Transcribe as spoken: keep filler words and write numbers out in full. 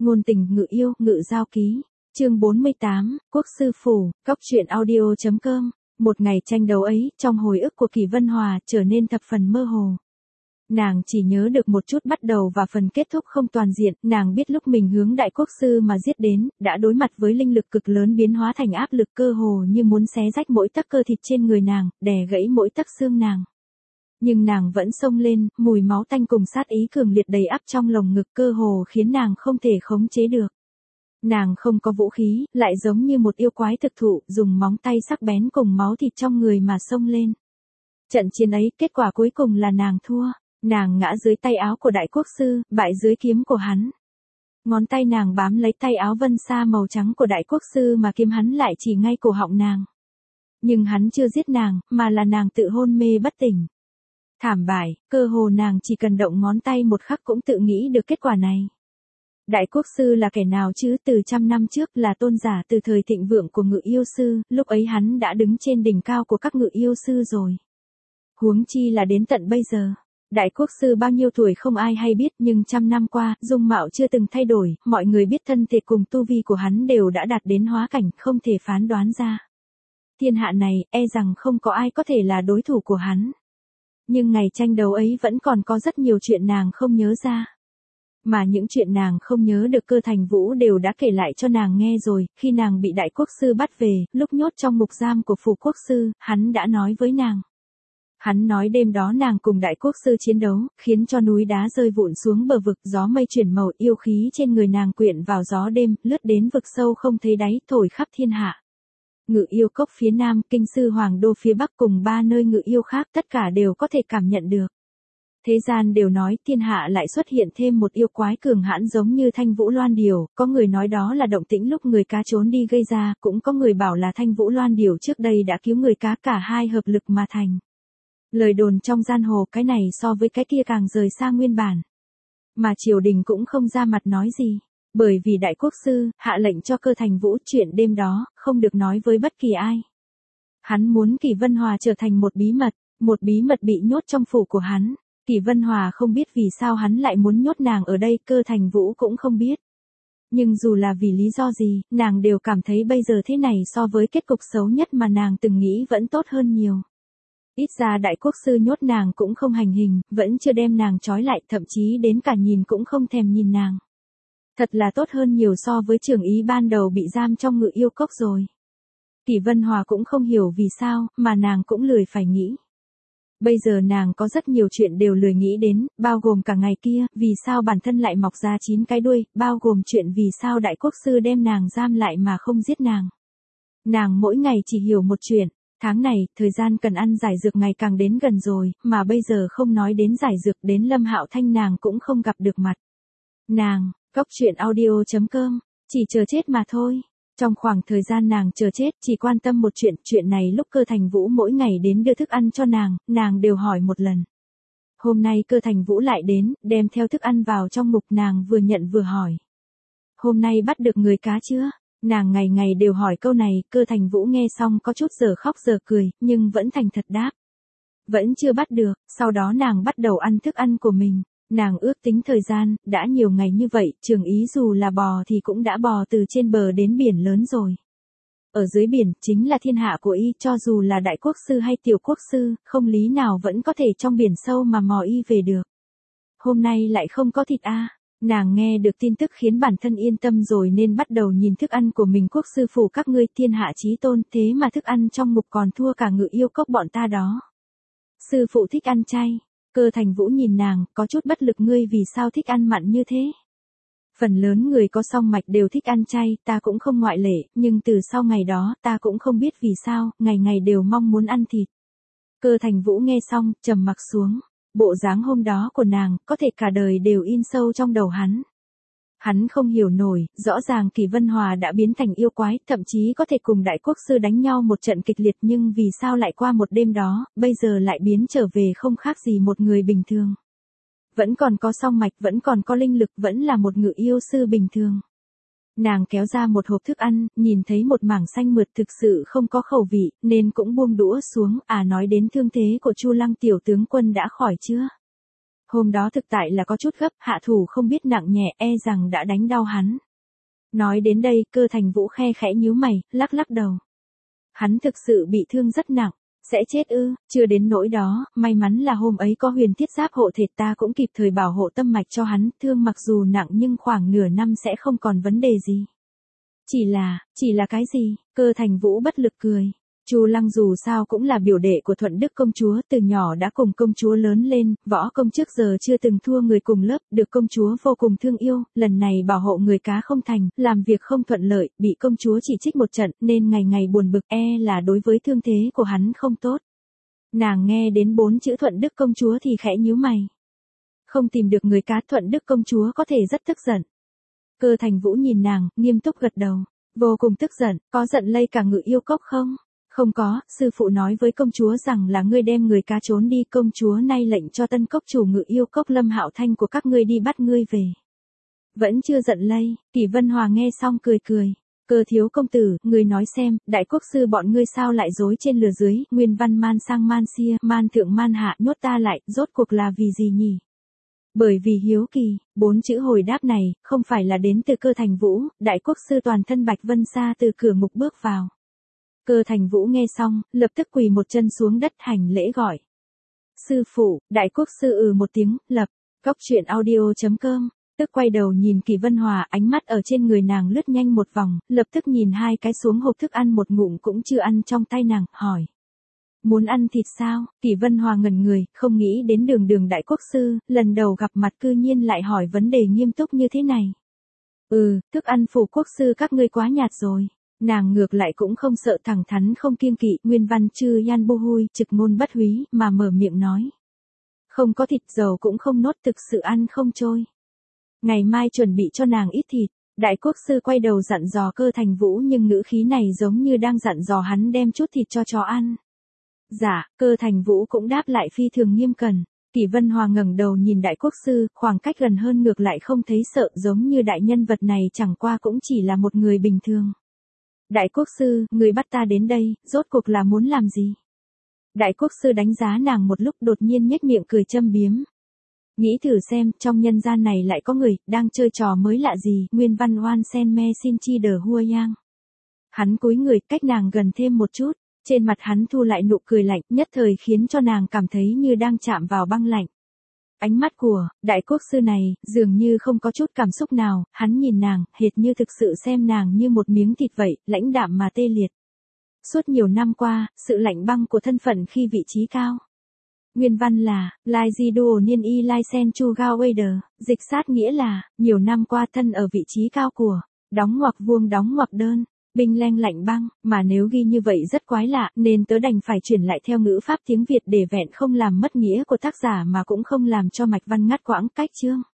Ngôn tình ngự yêu, ngự giao ký. Chương bốn mươi tám, Quốc sư phủ, cóc truyện audio chấm com. Một ngày tranh đấu ấy, trong hồi ức của Kỷ Vân Hòa, trở nên thập phần mơ hồ. Nàng chỉ nhớ được một chút bắt đầu và phần kết thúc không toàn diện, nàng biết lúc mình hướng đại quốc sư mà giết đến, đã đối mặt với linh lực cực lớn biến hóa thành áp lực cơ hồ như muốn xé rách mỗi tấc cơ thịt trên người nàng, đè gãy mỗi tấc xương nàng. Nhưng nàng vẫn xông lên, mùi máu tanh cùng sát ý cường liệt đầy ắp trong lồng ngực cơ hồ khiến nàng không thể khống chế được. Nàng không có vũ khí, lại giống như một yêu quái thực thụ, dùng móng tay sắc bén cùng máu thịt trong người mà xông lên. Trận chiến ấy, kết quả cuối cùng là nàng thua. Nàng ngã dưới tay áo của đại quốc sư, bại dưới kiếm của hắn. Ngón tay nàng bám lấy tay áo vân sa màu trắng của đại quốc sư mà kiếm hắn lại chỉ ngay cổ họng nàng. Nhưng hắn chưa giết nàng, mà là nàng tự hôn mê bất tỉnh. Thảm bại, cơ hồ nàng chỉ cần động ngón tay một khắc cũng tự nghĩ được kết quả này. Đại quốc sư là kẻ nào chứ? Từ trăm năm trước là tôn giả từ thời thịnh vượng của ngự yêu sư, lúc ấy hắn đã đứng trên đỉnh cao của các ngự yêu sư rồi. Huống chi là đến tận bây giờ. Đại quốc sư bao nhiêu tuổi không ai hay biết, nhưng trăm năm qua, dung mạo chưa từng thay đổi, mọi người biết thân thể cùng tu vi của hắn đều đã đạt đến hóa cảnh, không thể phán đoán ra. Thiên hạ này, e rằng không có ai có thể là đối thủ của hắn. Nhưng ngày tranh đấu ấy vẫn còn có rất nhiều chuyện nàng không nhớ ra. Mà những chuyện nàng không nhớ được Cơ Thành Vũ đều đã kể lại cho nàng nghe rồi, khi nàng bị đại quốc sư bắt về, lúc nhốt trong ngục giam của phủ quốc sư, hắn đã nói với nàng. Hắn nói đêm đó nàng cùng đại quốc sư chiến đấu, khiến cho núi đá rơi vụn xuống bờ vực, gió mây chuyển màu, yêu khí trên người nàng quyện vào gió đêm, lướt đến vực sâu không thấy đáy, thổi khắp thiên hạ. Ngự yêu cốc phía nam, kinh sư hoàng đô phía bắc cùng ba nơi ngự yêu khác, tất cả đều có thể cảm nhận được. Thế gian đều nói thiên hạ lại xuất hiện thêm một yêu quái cường hãn giống như Thanh Vũ Loan Điểu, có người nói đó là động tĩnh lúc người cá trốn đi gây ra, cũng có người bảo là Thanh Vũ Loan Điểu trước đây đã cứu người cá, cả hai hợp lực mà thành. Lời đồn trong giang hồ cái này so với cái kia càng rời xa nguyên bản. Mà triều đình cũng không ra mặt nói gì, bởi vì đại quốc sư hạ lệnh cho Cơ Thành Vũ chuyện đêm đó không được nói với bất kỳ ai. Hắn muốn Kỷ Vân Hòa trở thành một bí mật, một bí mật bị nhốt trong phủ của hắn. Kỷ Vân Hòa không biết vì sao hắn lại muốn nhốt nàng ở đây, Cơ Thành Vũ cũng không biết. Nhưng dù là vì lý do gì, nàng đều cảm thấy bây giờ thế này so với kết cục xấu nhất mà nàng từng nghĩ vẫn tốt hơn nhiều. Ít ra đại quốc sư nhốt nàng cũng không hành hình, vẫn chưa đem nàng trói lại, thậm chí đến cả nhìn cũng không thèm nhìn nàng. Thật là tốt hơn nhiều so với Trường Ý ban đầu bị giam trong ngự yêu cốc rồi. Kỷ Vân Hòa cũng không hiểu vì sao, mà nàng cũng lười phải nghĩ. Bây giờ nàng có rất nhiều chuyện đều lười nghĩ đến, bao gồm cả ngày kia, vì sao bản thân lại mọc ra chín cái đuôi, bao gồm chuyện vì sao đại quốc sư đem nàng giam lại mà không giết nàng. Nàng mỗi ngày chỉ hiểu một chuyện. Tháng này, thời gian cần ăn giải dược ngày càng đến gần rồi, mà bây giờ không nói đến giải dược, đến Lâm Hạo Thanh nàng cũng không gặp được mặt. Nàng, cóc truyện audio chấm com, chỉ chờ chết mà thôi. Trong khoảng thời gian nàng chờ chết, chỉ quan tâm một chuyện, chuyện này lúc Cơ Thành Vũ mỗi ngày đến đưa thức ăn cho nàng, nàng đều hỏi một lần. Hôm nay Cơ Thành Vũ lại đến, đem theo thức ăn vào trong ngục, nàng vừa nhận vừa hỏi. Hôm nay bắt được người cá chưa? Nàng ngày ngày đều hỏi câu này, Cơ Thành Vũ nghe xong có chút giờ khóc giờ cười, nhưng vẫn thành thật đáp. Vẫn chưa bắt được, sau đó nàng bắt đầu ăn thức ăn của mình. Nàng ước tính thời gian, đã nhiều ngày như vậy, Trường Ý dù là bò thì cũng đã bò từ trên bờ đến biển lớn rồi. Ở dưới biển, chính là thiên hạ của y, cho dù là đại quốc sư hay tiểu quốc sư, không lý nào vẫn có thể trong biển sâu mà mò y về được. Hôm nay lại không có thịt a. À. Nàng nghe được tin tức khiến bản thân yên tâm rồi nên bắt đầu nhìn thức ăn của mình. Quốc sư phủ các ngươi thiên hạ chí tôn, thế mà thức ăn trong ngục còn thua cả ngự yêu cốc bọn ta đó. Sư phụ thích ăn chay. Cơ Thành Vũ nhìn nàng, có chút bất lực, ngươi vì sao thích ăn mặn như thế? Phần lớn người có song mạch đều thích ăn chay, ta cũng không ngoại lệ, nhưng từ sau ngày đó, ta cũng không biết vì sao, ngày ngày đều mong muốn ăn thịt. Cơ Thành Vũ nghe xong, trầm mặc xuống. Bộ dáng hôm đó của nàng, có thể cả đời đều in sâu trong đầu hắn. Hắn không hiểu nổi, rõ ràng Kỷ Vân Hòa đã biến thành yêu quái, thậm chí có thể cùng đại quốc sư đánh nhau một trận kịch liệt, nhưng vì sao lại qua một đêm đó, bây giờ lại biến trở về không khác gì một người bình thường. Vẫn còn có song mạch, vẫn còn có linh lực, vẫn là một ngự yêu sư bình thường. Nàng kéo ra một hộp thức ăn, nhìn thấy một mảng xanh mượt thực sự không có khẩu vị, nên cũng buông đũa xuống, à nói đến thương thế của Chu Lăng tiểu tướng quân đã khỏi chưa? Hôm đó thực tại là có chút gấp, hạ thủ không biết nặng nhẹ, e rằng đã đánh đau hắn. Nói đến đây, Cơ Thành Vũ khe khẽ nhíu mày, lắc lắc đầu. Hắn thực sự bị thương rất nặng, sẽ chết ư? Chưa đến nỗi đó, may mắn là hôm ấy có huyền thiết giáp hộ thể, ta cũng kịp thời bảo hộ tâm mạch cho hắn, thương mặc dù nặng nhưng khoảng nửa năm sẽ không còn vấn đề gì. Chỉ là, chỉ là cái gì? Cơ Thành Vũ bất lực cười. Chu Lăng dù sao cũng là biểu đệ của Thuận Đức công chúa, từ nhỏ đã cùng công chúa lớn lên, võ công trước giờ chưa từng thua người cùng lớp, được công chúa vô cùng thương yêu, lần này bảo hộ người cá không thành, làm việc không thuận lợi, bị công chúa chỉ trích một trận, nên ngày ngày buồn bực, e là đối với thương thế của hắn không tốt. Nàng nghe đến bốn chữ Thuận Đức công chúa thì khẽ nhíu mày. Không tìm được người cá, Thuận Đức công chúa có thể rất tức giận. Cơ Thành Vũ nhìn nàng, nghiêm túc gật đầu. Vô cùng tức giận, có giận lây cả Ngự Yêu Cốc không? Không có, sư phụ nói với công chúa rằng là ngươi đem người cá trốn đi, công chúa nay lệnh cho tân cốc chủ Ngự Yêu Cốc Lâm Hạo Thanh của các ngươi đi bắt ngươi về. Vẫn chưa giận lây, Kỷ Vân Hòa nghe xong cười cười. Cơ thiếu công tử, ngươi nói xem, đại quốc sư bọn ngươi sao lại dối trên lừa dưới, nguyên văn man sang man xia, man thượng man hạ, nhốt ta lại, rốt cuộc là vì gì nhỉ? Bởi vì hiếu kỳ, bốn chữ hồi đáp này, không phải là đến từ Cơ Thành Vũ, đại quốc sư toàn thân bạch vân sa từ cửa mục bước vào. Cơ Thành Vũ nghe xong, lập tức quỳ một chân xuống đất hành lễ gọi. Sư phụ, đại quốc sư ừ một tiếng, lập, góc truyện audio chấm com, tức quay đầu nhìn Kỷ Vân Hòa, ánh mắt ở trên người nàng lướt nhanh một vòng, lập tức nhìn hai cái xuống hộp thức ăn một ngụm cũng chưa ăn trong tay nàng, hỏi. Muốn ăn thịt sao? Kỷ Vân Hòa ngẩn người, không nghĩ đến Đường Đường đại quốc sư, lần đầu gặp mặt cư nhiên lại hỏi vấn đề nghiêm túc như thế này. Ừ, thức ăn phủ quốc sư các ngươi quá nhạt rồi. Nàng ngược lại cũng không sợ, thẳng thắn không kiêng kỵ, nguyên văn chư yan bô hui, trực ngôn bất húy, mà mở miệng nói. Không có thịt, dầu cũng không nốt, thực sự ăn không trôi. Ngày mai chuẩn bị cho nàng ít thịt. Đại quốc sư quay đầu dặn dò Cơ Thành Vũ, nhưng ngữ khí này giống như đang dặn dò hắn đem chút thịt cho chó ăn. Dạ, Cơ Thành Vũ cũng đáp lại phi thường nghiêm cẩn. Kỷ Vân Hòa ngẩng đầu nhìn đại quốc sư, khoảng cách gần hơn ngược lại không thấy sợ, giống như đại nhân vật này chẳng qua cũng chỉ là một người bình thường. Đại quốc sư, người bắt ta đến đây, rốt cuộc là muốn làm gì? Đại quốc sư đánh giá nàng một lúc, đột nhiên nhếch miệng cười châm biếm. Nghĩ thử xem, trong nhân gian này lại có người, đang chơi trò mới lạ gì, nguyên văn oan sen me xin chi đờ hua yang. Hắn cúi người, cách nàng gần thêm một chút, trên mặt hắn thu lại nụ cười lạnh, nhất thời khiến cho nàng cảm thấy như đang chạm vào băng lạnh. Ánh mắt của đại quốc sư này dường như không có chút cảm xúc nào, hắn nhìn nàng, hệt như thực sự xem nàng như một miếng thịt vậy, lãnh đạm mà tê liệt. Suốt nhiều năm qua, sự lạnh băng của thân phận khi vị trí cao. Nguyên văn là, Lai Di Duo Niên Y Lai Sen Chu Gao Wader, dịch sát nghĩa là, nhiều năm qua thân ở vị trí cao của, đóng ngoặc vuông đóng ngoặc đơn. Binh leng lạnh băng, mà nếu ghi như vậy rất quái lạ, nên tớ đành phải chuyển lại theo ngữ pháp tiếng Việt để vẹn không làm mất nghĩa của tác giả mà cũng không làm cho mạch văn ngắt quãng cách chương.